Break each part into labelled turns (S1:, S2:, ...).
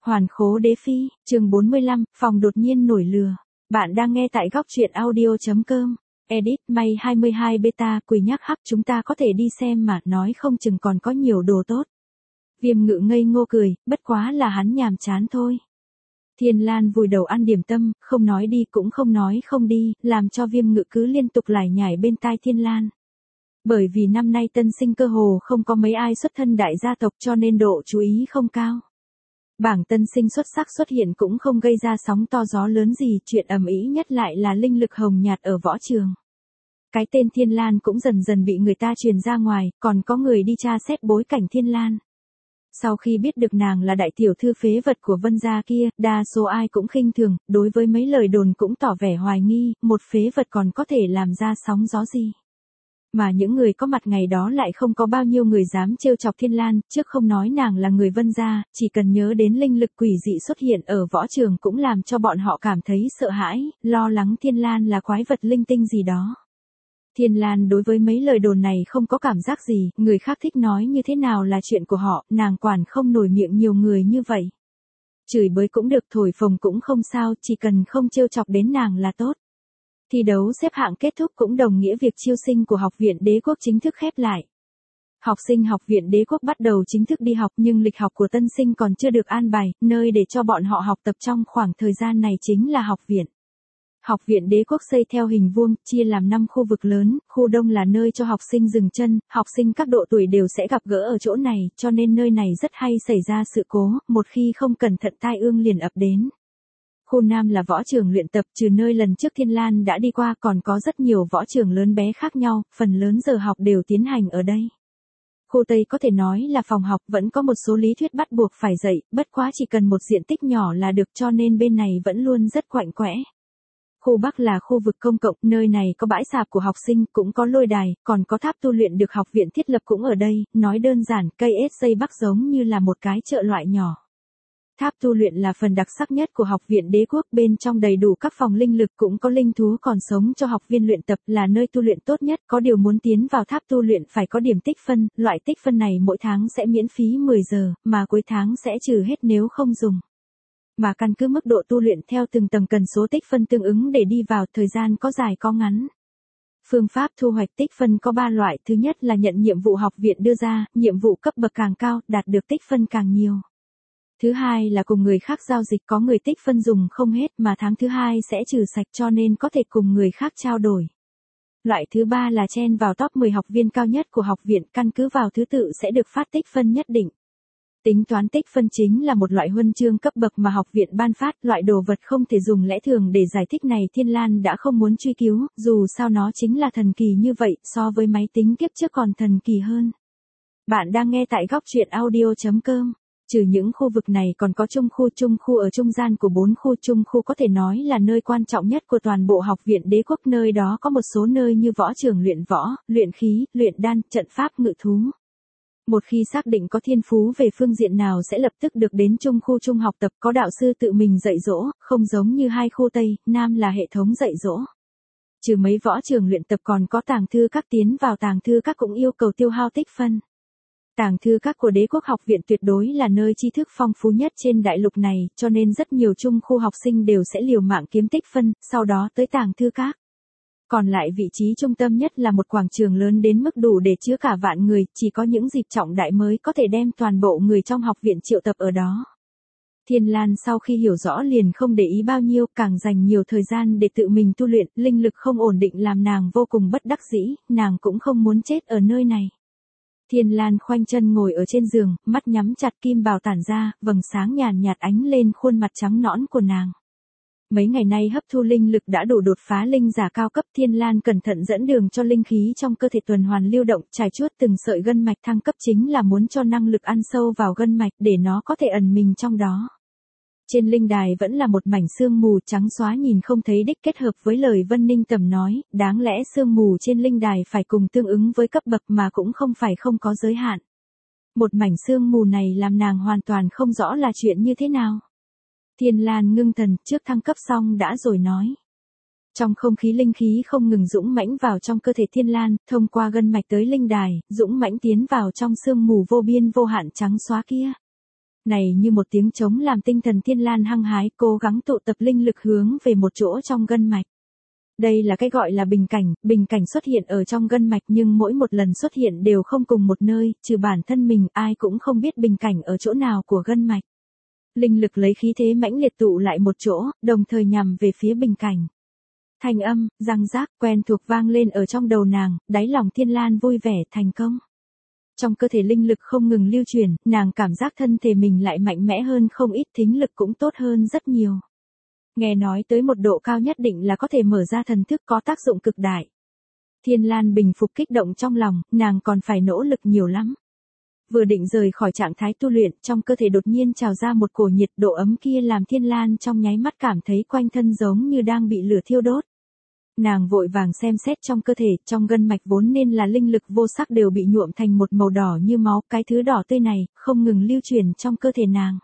S1: Hoàn khố đế phi, chương 45, phòng đột nhiên nổi lửa. Bạn đang nghe tại góc truyện audio.com. Edit, May 22 beta, quỳ nhắc hắc chúng ta có thể đi xem mà, nói không chừng còn có nhiều đồ tốt. Viêm Ngự ngây ngô cười, bất quá là hắn nhàm chán thôi. Thiên Lan vùi đầu ăn điểm tâm, không nói đi cũng không nói không đi, làm cho Viêm Ngự cứ liên tục lải nhải bên tai Thiên Lan. Bởi vì năm nay tân sinh cơ hồ không có mấy ai xuất thân đại gia tộc cho nên độ chú ý không cao. Bảng tân sinh xuất sắc xuất hiện cũng không gây ra sóng to gió lớn gì, chuyện ầm ĩ nhất lại là linh lực hồng nhạt ở võ trường. Cái tên Thiên Lan cũng dần dần bị người ta truyền ra ngoài, còn có người đi tra xét bối cảnh Thiên Lan. Sau khi biết được nàng là đại tiểu thư phế vật của Vân gia kia, đa số ai cũng khinh thường, đối với mấy lời đồn cũng tỏ vẻ hoài nghi, một phế vật còn có thể làm ra sóng gió gì. Mà những người có mặt ngày đó lại không có bao nhiêu người dám trêu chọc Thiên Lan, trước không nói nàng là người Vân gia, chỉ cần nhớ đến linh lực quỷ dị xuất hiện ở võ trường cũng làm cho bọn họ cảm thấy sợ hãi, lo lắng Thiên Lan là quái vật linh tinh gì đó. Thiên Lan đối với mấy lời đồn này không có cảm giác gì, người khác thích nói như thế nào là chuyện của họ, nàng quản không nổi miệng nhiều người như vậy. Chửi bới cũng được, thổi phồng cũng không sao, chỉ cần không trêu chọc đến nàng là tốt. Thi đấu xếp hạng kết thúc cũng đồng nghĩa việc chiêu sinh của Học viện Đế quốc chính thức khép lại. Học sinh Học viện Đế quốc bắt đầu chính thức đi học nhưng lịch học của tân sinh còn chưa được an bài, nơi để cho bọn họ học tập trong khoảng thời gian này chính là học viện. Học viện Đế quốc xây theo hình vuông, chia làm 5 khu vực lớn, khu đông là nơi cho học sinh dừng chân, học sinh các độ tuổi đều sẽ gặp gỡ ở chỗ này, cho nên nơi này rất hay xảy ra sự cố, một khi không cẩn thận tai ương liền ập đến. Khu Nam là võ trường luyện tập, trừ nơi lần trước Thiên Lan đã đi qua còn có rất nhiều võ trường lớn bé khác nhau, phần lớn giờ học đều tiến hành ở đây. Khu Tây có thể nói là phòng học, vẫn có một số lý thuyết bắt buộc phải dạy, bất quá chỉ cần một diện tích nhỏ là được cho nên bên này vẫn luôn rất quạnh quẽ. Khu Bắc là khu vực công cộng, nơi này có bãi sạp của học sinh, cũng có lôi đài, còn có tháp tu luyện được học viện thiết lập cũng ở đây, nói đơn giản, cây xây Bắc giống như là một cái chợ loại nhỏ. Tháp tu luyện là phần đặc sắc nhất của Học viện Đế quốc, bên trong đầy đủ các phòng linh lực, cũng có linh thú còn sống cho học viên luyện tập, là nơi tu luyện tốt nhất, có điều muốn tiến vào tháp tu luyện phải có điểm tích phân, loại tích phân này mỗi tháng sẽ miễn phí 10 giờ, mà cuối tháng sẽ trừ hết nếu không dùng. Mà căn cứ mức độ tu luyện theo từng tầng cần số tích phân tương ứng để đi vào, thời gian có dài có ngắn. Phương pháp thu hoạch tích phân có 3 loại, thứ nhất là nhận nhiệm vụ học viện đưa ra, nhiệm vụ cấp bậc càng cao, đạt được tích phân càng nhiều. Thứ hai là cùng người khác giao dịch, có người tích phân dùng không hết mà tháng thứ hai sẽ trừ sạch cho nên có thể cùng người khác trao đổi. Loại thứ ba là chen vào top 10 học viên cao nhất của học viện, căn cứ vào thứ tự sẽ được phát tích phân nhất định. Tính toán tích phân chính là một loại huân chương cấp bậc mà học viện ban phát, loại đồ vật không thể dùng lẽ thường để giải thích này Thiên Lan đã không muốn truy cứu, dù sao nó chính là thần kỳ như vậy, so với máy tính kiếp trước còn thần kỳ hơn. Bạn đang nghe tại góc truyện audio.com. Trừ những khu vực này còn có trung khu ở trung gian của 4 khu, trung khu có thể nói là nơi quan trọng nhất của toàn bộ Học viện Đế quốc, nơi đó có một số nơi như võ trường luyện võ, luyện khí, luyện đan, trận pháp, ngự thú. Một khi xác định có thiên phú về phương diện nào sẽ lập tức được đến trung khu trung học tập, có đạo sư tự mình dạy dỗ, không giống như hai khu Tây, Nam là hệ thống dạy dỗ. Trừ mấy võ trường luyện tập còn có tàng thư các, tiến vào tàng thư các cũng yêu cầu tiêu hao tích phân. Tàng thư các của Đế quốc học viện tuyệt đối là nơi tri thức phong phú nhất trên đại lục này, cho nên rất nhiều trung khu học sinh đều sẽ liều mạng kiếm tích phân, sau đó tới tàng thư các. Còn lại vị trí trung tâm nhất là một quảng trường lớn đến mức đủ để chứa cả vạn người, chỉ có những dịp trọng đại mới có thể đem toàn bộ người trong học viện triệu tập ở đó. Thiên Lan sau khi hiểu rõ liền không để ý bao nhiêu, càng dành nhiều thời gian để tự mình tu luyện, linh lực không ổn định làm nàng vô cùng bất đắc dĩ, nàng cũng không muốn chết ở nơi này. Thiên Lan khoanh chân ngồi ở trên giường, mắt nhắm chặt, kim bào tản ra, vầng sáng nhàn nhạt ánh lên khuôn mặt trắng nõn của nàng. Mấy ngày nay hấp thu linh lực đã đủ đột phá linh giả cao cấp, Thiên Lan cẩn thận dẫn đường cho linh khí trong cơ thể tuần hoàn lưu động, trải chuốt từng sợi gân mạch, thăng cấp chính là muốn cho năng lực ăn sâu vào gân mạch để nó có thể ẩn mình trong đó. Trên linh đài vẫn là một mảnh sương mù trắng xóa nhìn không thấy đích, kết hợp với lời Vân Ninh Tầm nói, đáng lẽ sương mù trên linh đài phải cùng tương ứng với cấp bậc mà cũng không phải không có giới hạn. Một mảnh sương mù này làm nàng hoàn toàn không rõ là chuyện như thế nào. Thiên Lan ngưng thần, trước thăng cấp xong đã rồi nói. Trong không khí linh khí không ngừng dũng mãnh vào trong cơ thể Thiên Lan, thông qua gân mạch tới linh đài, dũng mãnh tiến vào trong sương mù vô biên vô hạn trắng xóa kia. Này như một tiếng trống làm tinh thần Thiên Lan hăng hái, cố gắng tụ tập linh lực hướng về một chỗ trong gân mạch. Đây là cái gọi là bình cảnh xuất hiện ở trong gân mạch nhưng mỗi một lần xuất hiện đều không cùng một nơi, trừ bản thân mình ai cũng không biết bình cảnh ở chỗ nào của gân mạch. Linh lực lấy khí thế mãnh liệt tụ lại một chỗ, đồng thời nhằm về phía bình cảnh. Thanh âm, răng rác, quen thuộc vang lên ở trong đầu nàng, đáy lòng Thiên Lan vui vẻ, thành công. Trong cơ thể linh lực không ngừng lưu chuyển, nàng cảm giác thân thể mình lại mạnh mẽ hơn không ít, thính lực cũng tốt hơn rất nhiều. Nghe nói tới một độ cao nhất định là có thể mở ra thần thức, có tác dụng cực đại. Thiên Lan bình phục kích động trong lòng, nàng còn phải nỗ lực nhiều lắm. Vừa định rời khỏi trạng thái tu luyện, trong cơ thể đột nhiên trào ra một cổ nhiệt, độ ấm kia làm Thiên Lan trong nháy mắt cảm thấy quanh thân giống như đang bị lửa thiêu đốt. Nàng vội vàng xem xét trong cơ thể, trong gân mạch vốn nên là linh lực vô sắc đều bị nhuộm thành một màu đỏ như máu, cái thứ đỏ tươi này không ngừng lưu chuyển trong cơ thể nàng.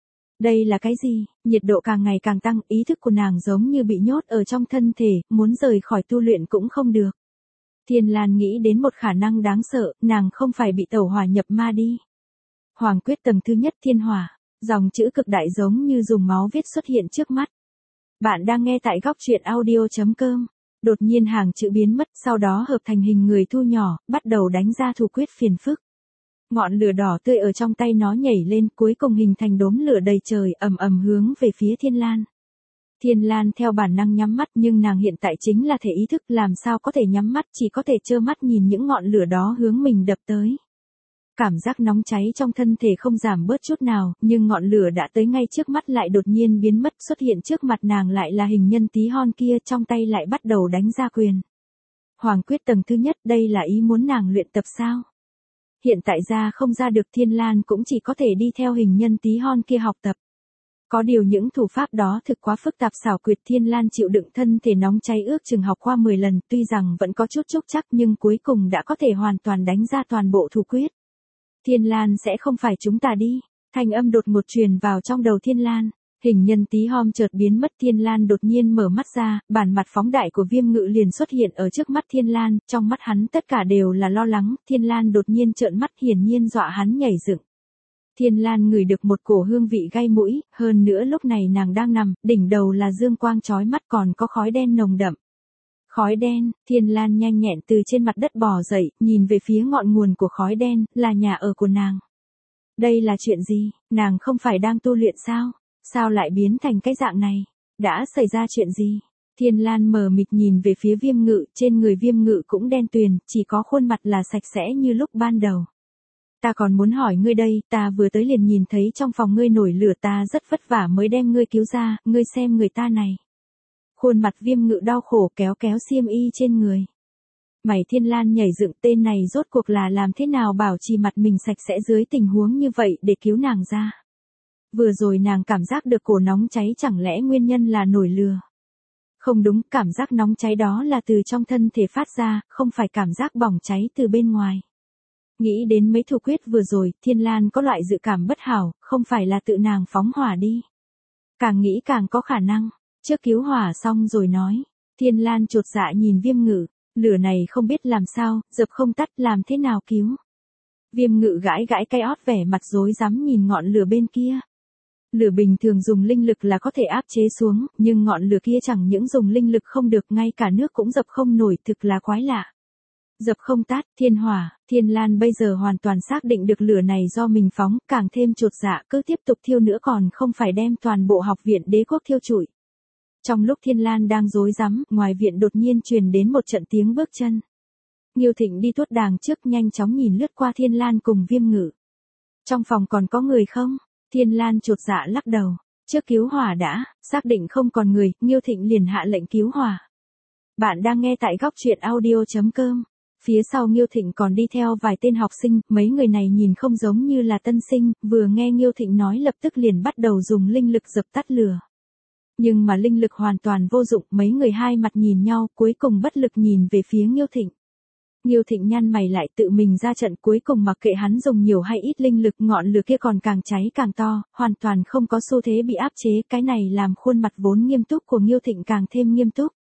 S1: Đây là cái gì? Nhiệt độ càng ngày càng tăng, ý thức của nàng giống như bị nhốt ở trong thân thể, muốn rời khỏi tu luyện cũng không được. Thiên Lan nghĩ đến một khả năng đáng sợ, nàng không phải bị tẩu hỏa nhập ma đi. Hoàng quyết tầng thứ nhất thiên hỏa, dòng chữ cực đại giống như dùng máu viết xuất hiện trước mắt. Bạn đang nghe tại góc truyện audio.com. Đột nhiên hàng chữ biến mất, sau đó hợp thành hình người thu nhỏ, bắt đầu đánh ra thủ quyết phiền phức. Ngọn lửa đỏ tươi ở trong tay nó nhảy lên, cuối cùng hình thành đốm lửa đầy trời, ầm ầm hướng về phía Thiên Lan. Thiên Lan theo bản năng nhắm mắt nhưng nàng hiện tại chính là thể ý thức, làm sao có thể nhắm mắt, chỉ có thể trơ mắt nhìn những ngọn lửa đó hướng mình đập tới. Cảm giác nóng cháy trong thân thể không giảm bớt chút nào, nhưng ngọn lửa đã tới ngay trước mắt lại đột nhiên biến mất, xuất hiện trước mặt nàng lại là hình nhân tí hon kia, trong tay lại bắt đầu đánh ra quyền. Hoàng quyết tầng thứ nhất, đây là ý muốn nàng luyện tập sao? Hiện tại ra không ra được, Thiên Lan cũng chỉ có thể đi theo hình nhân tí hon kia học tập. Có điều những thủ pháp đó thực quá phức tạp xảo quyệt, Thiên Lan chịu đựng thân thể nóng cháy ước chừng học qua 10 lần, tuy rằng vẫn có chút trúc chắc nhưng cuối cùng đã có thể hoàn toàn đánh ra toàn bộ thủ quyết. Thiên Lan sẽ không phải chúng ta đi, thanh âm đột ngột truyền vào trong đầu Thiên Lan. Hình nhân tí hon chợt biến mất, Thiên Lan đột nhiên mở mắt ra, bản mặt phóng đại của Viêm Ngự liền xuất hiện ở trước mắt Thiên Lan, trong mắt hắn tất cả đều là lo lắng, Thiên Lan đột nhiên trợn mắt hiển nhiên dọa hắn nhảy dựng. Thiên Lan ngửi được một cổ hương vị gai mũi, hơn nữa lúc này nàng đang nằm, đỉnh đầu là dương quang chói mắt còn có khói đen nồng đậm. Khói đen, Thiên Lan nhanh nhẹn từ trên mặt đất bò dậy, nhìn về phía ngọn nguồn của khói đen, là nhà ở của nàng. Đây là chuyện gì, nàng không phải đang tu luyện sao? Sao lại biến thành cái dạng này? Đã xảy ra chuyện gì? Thiên Lan mờ mịt nhìn về phía Viêm Ngự, trên người Viêm Ngự cũng đen tuyền, chỉ có khuôn mặt là sạch sẽ như lúc ban đầu. Ta còn muốn hỏi ngươi đây, ta vừa tới liền nhìn thấy trong phòng ngươi nổi lửa, ta rất vất vả mới đem ngươi cứu ra, ngươi xem người ta này. Khuôn mặt Viêm Ngự đau khổ kéo xiêm y trên người. Mày Thiên Lan nhảy dựng, tên này rốt cuộc là làm thế nào bảo trì mặt mình sạch sẽ dưới tình huống như vậy để cứu nàng ra. Vừa rồi nàng cảm giác được cổ nóng cháy, chẳng lẽ nguyên nhân là nổi lửa? Không đúng, cảm giác nóng cháy đó là từ trong thân thể phát ra, không phải cảm giác bỏng cháy từ bên ngoài. Nghĩ đến mấy thủ quyết vừa rồi, Thiên Lan có loại dự cảm bất hảo, không phải là tự nàng phóng hỏa đi. Càng nghĩ càng có khả năng, trước cứu hỏa xong rồi nói. Thiên Lan chột dạ nhìn Viêm Ngự, lửa này không biết làm sao, dập không tắt, làm thế nào cứu. Viêm Ngự gãi cái ót, vẻ mặt rối rắm nhìn ngọn lửa bên kia. Lửa bình thường dùng linh lực là có thể áp chế xuống, nhưng ngọn lửa kia chẳng những dùng linh lực không được, ngay cả nước cũng dập không nổi, thực là quái lạ. Dập không tắt, thiên hỏa, Thiên Lan bây giờ hoàn toàn xác định được lửa này do mình phóng, càng thêm chột dạ, cứ tiếp tục thiêu nữa còn không phải đem toàn bộ học viện đế quốc thiêu trụi. Trong lúc Thiên Lan đang rối rắm, ngoài viện đột nhiên truyền đến một trận tiếng bước chân. Nghiêu Thịnh đi tuốt đàng trước, nhanh chóng nhìn lướt qua Thiên Lan cùng Viêm Ngự. Trong phòng còn có người không? Thiên Lan chột dạ lắc đầu. Trước cứu hỏa đã, xác định không còn người, Nghiêu Thịnh liền hạ lệnh cứu hỏa. Bạn đang nghe tại góc truyện audio.com. Phía sau Nghiêu Thịnh còn đi theo vài tên học sinh, mấy người này nhìn không giống như là tân sinh, vừa nghe Nghiêu Thịnh nói lập tức liền bắt đầu dùng linh lực dập tắt lửa. Nhưng mà linh lực hoàn toàn vô dụng, mấy người hai mặt nhìn nhau, cuối cùng bất lực nhìn về phía Nghiêu Thịnh. Nghiêu Thịnh nhăn mày lại, tự mình ra trận, cuối cùng mặc kệ hắn dùng nhiều hay ít linh lực, ngọn lửa kia còn càng cháy càng to, hoàn toàn không có xu thế bị áp chế, cái này làm khuôn mặt vốn nghiêm túc của Nghiêu Thịnh càng thêm nghiêm túc.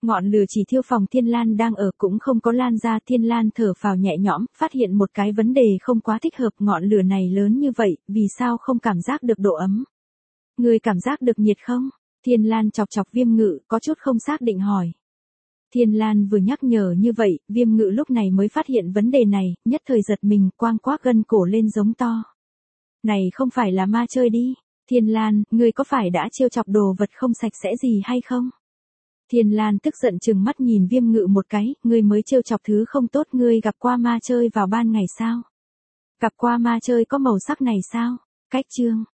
S1: Ngọn lửa chỉ thiêu phòng Thiên Lan đang ở cũng không có lan ra. Thiên Lan thở phào nhẹ nhõm, phát hiện một cái vấn đề không quá thích hợp. Ngọn lửa này lớn như vậy, vì sao không cảm giác được độ ấm? Người cảm giác được nhiệt không? Thiên Lan chọc chọc Viêm Ngự, có chút không xác định hỏi. Thiên Lan vừa nhắc nhở như vậy, Viêm Ngự lúc này mới phát hiện vấn đề này, nhất thời giật mình, quang quác gân cổ lên giống to. Này không phải là ma chơi đi. Thiên Lan, ngươi có phải đã trêu chọc đồ vật không sạch sẽ gì hay không? Thiên Lan tức giận trừng mắt nhìn Viêm Ngự một cái, ngươi mới trêu chọc thứ không tốt. Ngươi gặp qua ma chơi vào ban ngày sao? Gặp qua ma chơi có màu sắc này sao? Cách chương.